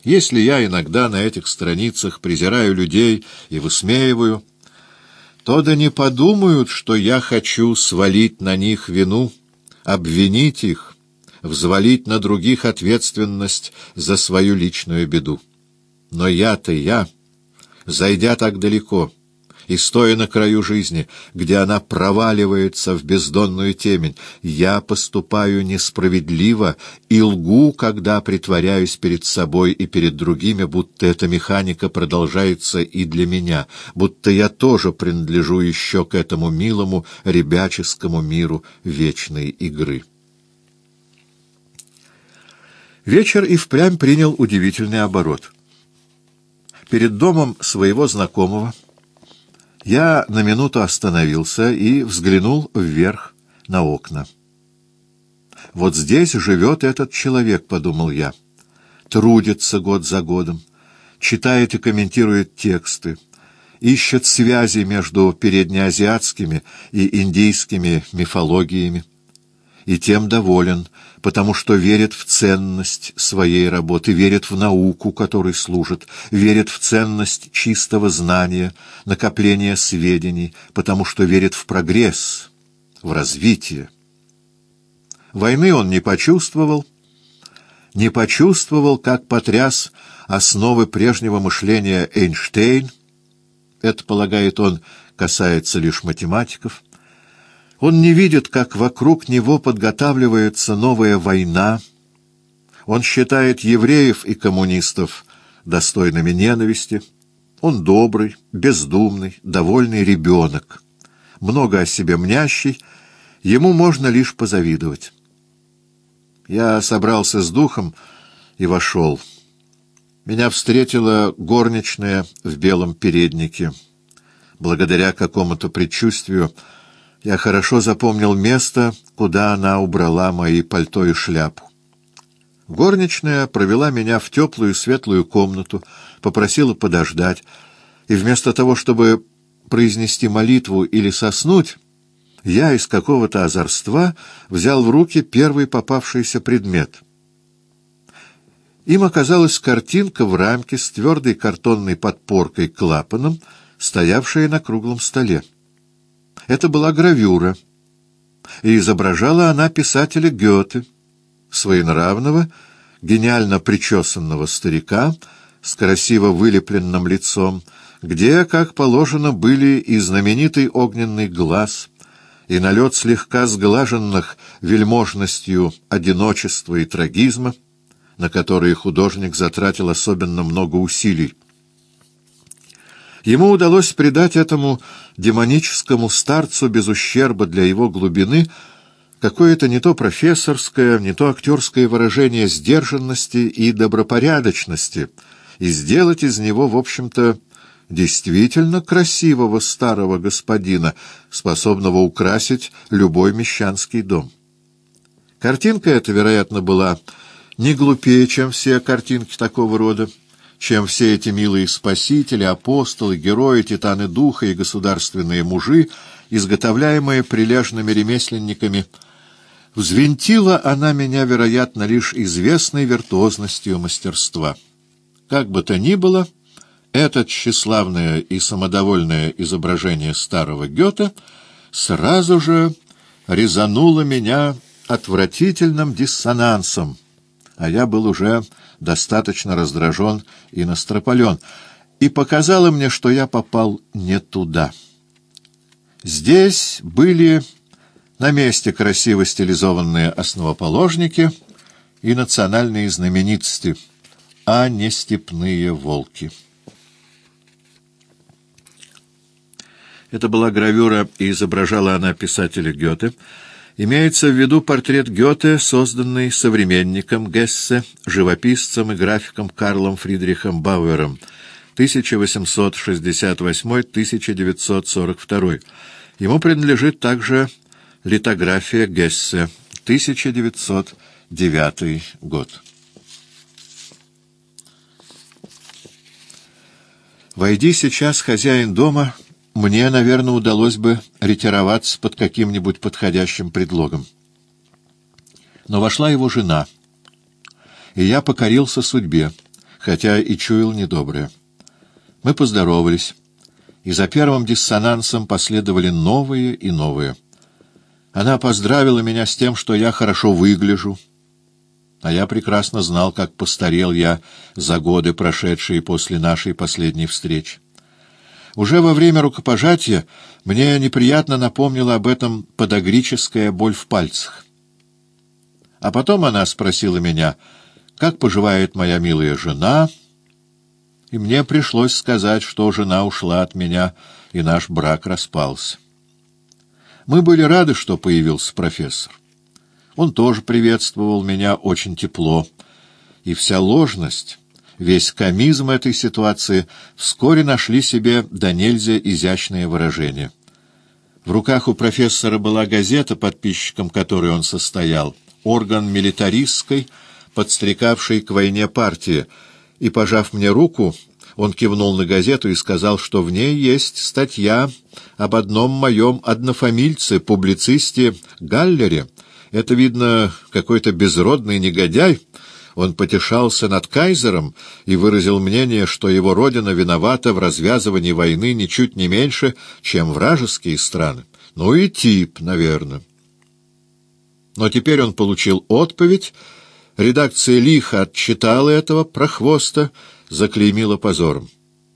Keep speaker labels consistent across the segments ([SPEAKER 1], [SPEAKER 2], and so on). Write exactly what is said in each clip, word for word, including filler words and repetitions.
[SPEAKER 1] Если я иногда на этих страницах презираю людей и высмеиваю, то да не подумают, что я хочу свалить на них вину, обвинить их, взвалить на других ответственность за свою личную беду. Но я-то я, зайдя так далеко и стоя на краю жизни, где она проваливается в бездонную темень, я поступаю несправедливо и лгу, когда притворяюсь перед собой и перед другими, будто эта механика продолжается и для меня, будто я тоже принадлежу еще к этому милому ребяческому миру вечной игры. Вечер и впрямь принял удивительный оборот. Перед домом своего знакомого я на минуту остановился и взглянул вверх на окна. «Вот здесь живет этот человек», — подумал я, — «трудится год за годом, читает и комментирует тексты, ищет связи между переднеазиатскими и индийскими мифологиями, и тем доволен, потому что верит в ценность своей работы, верит в науку, которой служит, верит в ценность чистого знания, накопления сведений, потому что верит в прогресс, в развитие. Войны он не почувствовал, не почувствовал, как потряс основы прежнего мышления Эйнштейн. Это, полагает он, касается лишь математиков. Он не видит, как вокруг него подготавливается новая война. Он считает евреев и коммунистов достойными ненависти. Он добрый, бездумный, довольный ребенок, много о себе мнящий, ему можно лишь позавидовать. Я собрался с духом и вошел. Меня встретила горничная в белом переднике. Благодаря какому-то предчувствию я хорошо запомнил место, куда она убрала мои пальто и шляпу. Горничная провела меня в теплую светлую комнату, попросила подождать, и вместо того, чтобы произнести молитву или соснуть, я из какого-то озорства взял в руки первый попавшийся предмет. Им оказалась картинка в рамке с твердой картонной подпоркой-клапаном, стоявшая на круглом столе. Это была гравюра, и изображала она писателя Гёте, своенравного, гениально причесанного старика с красиво вылепленным лицом, где, как положено, были и знаменитый огненный глаз, и налет слегка сглаженных вельможностью одиночества и трагизма, на которые художник затратил особенно много усилий. Ему удалось придать этому демоническому старцу без ущерба для его глубины какое-то не то профессорское, не то актерское выражение сдержанности и добропорядочности и сделать из него, в общем-то, действительно красивого старого господина, способного украсить любой мещанский дом. Картинка эта, вероятно, была не глупее, чем все картинки такого рода, чем все эти милые спасители, апостолы, герои, титаны духа и государственные мужи, изготовляемые прилежными ремесленниками. Взвинтила она меня, вероятно, лишь известной виртуозностью мастерства. Как бы то ни было, это тщеславное и самодовольное изображение старого Гёте сразу же резануло меня отвратительным диссонансом, а я был уже достаточно раздражен и настропален, и показало мне, что я попал не туда. Здесь были на месте красиво стилизованные основоположники и национальные знаменитости, а не степные волки. Это была гравюра, и изображала она писателя Гёте. Имеется в виду портрет Гёте, созданный современником Гессе, живописцем и графиком Карлом Фридрихом Бауэром, тысяча восемьсот шестьдесят восьмой — тысяча девятьсот сорок второй. Ему принадлежит также литография Гессе, тысяча девятьсот девятый год. Войди сейчас хозяин дома, мне, наверное, удалось бы ретироваться под каким-нибудь подходящим предлогом. Но вошла его жена, и я покорился судьбе, хотя и чуял недоброе. Мы поздоровались, и за первым диссонансом последовали новые и новые. Она поздравила меня с тем, что я хорошо выгляжу, а я прекрасно знал, как постарел я за годы, прошедшие после нашей последней встречи. Уже во время рукопожатия мне неприятно напомнила об этом подагрическая боль в пальцах. А потом она спросила меня, как поживает моя милая жена, и мне пришлось сказать, что жена ушла от меня, и наш брак распался. Мы были рады, что появился профессор. Он тоже приветствовал меня очень тепло, и вся ложность, весь комизм этой ситуации вскоре нашли себе до нельзя изящное выражение. В руках у профессора была газета, подписчиком которой он состоял, орган милитаристской, подстрекавшей к войне партии, и, пожав мне руку, он кивнул на газету и сказал, что в ней есть статья об одном моем однофамильце, публицисте Галлере. Это, видно, какой-то безродный негодяй. Он потешался над кайзером и выразил мнение, что его родина виновата в развязывании войны ничуть не меньше, чем вражеские страны. Ну и тип, наверное. Но теперь он получил отповедь. Редакция лихо отчитала этого прохвоста, заклеймила позором.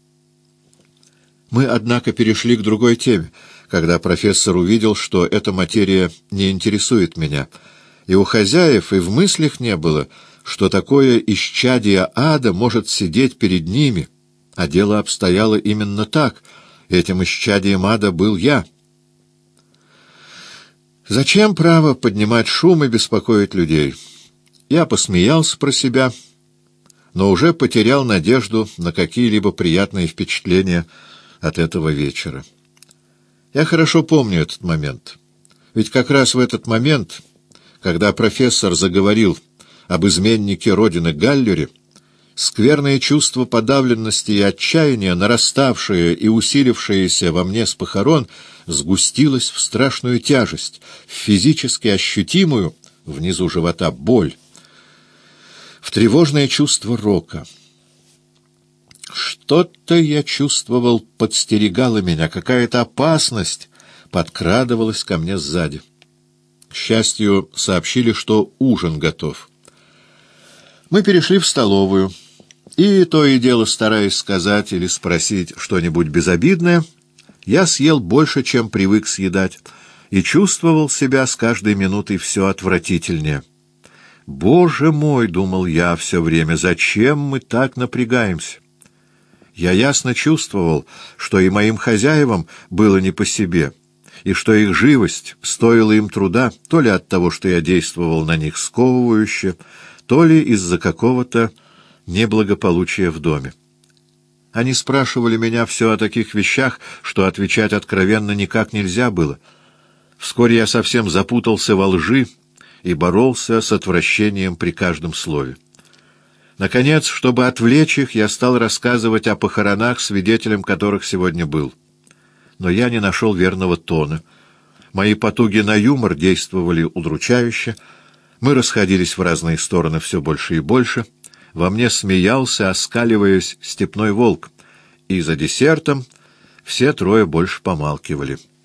[SPEAKER 1] Мы, однако, перешли к другой теме, когда профессор увидел, что эта материя не интересует меня, и у хозяев и в мыслях не было, что такое исчадие ада может сидеть перед ними, а дело обстояло именно так. Этим исчадием ада был я. Зачем, право, поднимать шум и беспокоить людей? Я посмеялся про себя, но уже потерял надежду на какие-либо приятные впечатления от этого вечера. Я хорошо помню этот момент. Ведь как раз в этот момент, когда профессор заговорил об изменнике Родины Галлере, скверное чувство подавленности и отчаяния, нараставшее и усилившееся во мне с похорон, сгустилось в страшную тяжесть, в физически ощутимую, внизу живота, боль, в тревожное чувство рока. Что-то я чувствовал, подстерегало меня, какая-то опасность подкрадывалась ко мне сзади. К счастью, сообщили, что ужин готов. Мы перешли в столовую, и, то и дело стараясь сказать или спросить что-нибудь безобидное, я съел больше, чем привык съедать, и чувствовал себя с каждой минутой все отвратительнее. «Боже мой!» — думал я все время, — «зачем мы так напрягаемся?» Я ясно чувствовал, что и моим хозяевам было не по себе, и что их живость стоила им труда, то ли от того, что я действовал на них сковывающе, то ли из-за какого-то неблагополучия в доме. Они спрашивали меня все о таких вещах, что отвечать откровенно никак нельзя было. Вскоре я совсем запутался во лжи и боролся с отвращением при каждом слове. Наконец, чтобы отвлечь их, я стал рассказывать о похоронах, свидетелем которых сегодня был. Но я не нашел верного тона. Мои потуги на юмор действовали удручающе. Мы расходились в разные стороны все больше и больше. Во мне смеялся, оскаливаясь, степной волк. И за десертом все трое больше помалкивали.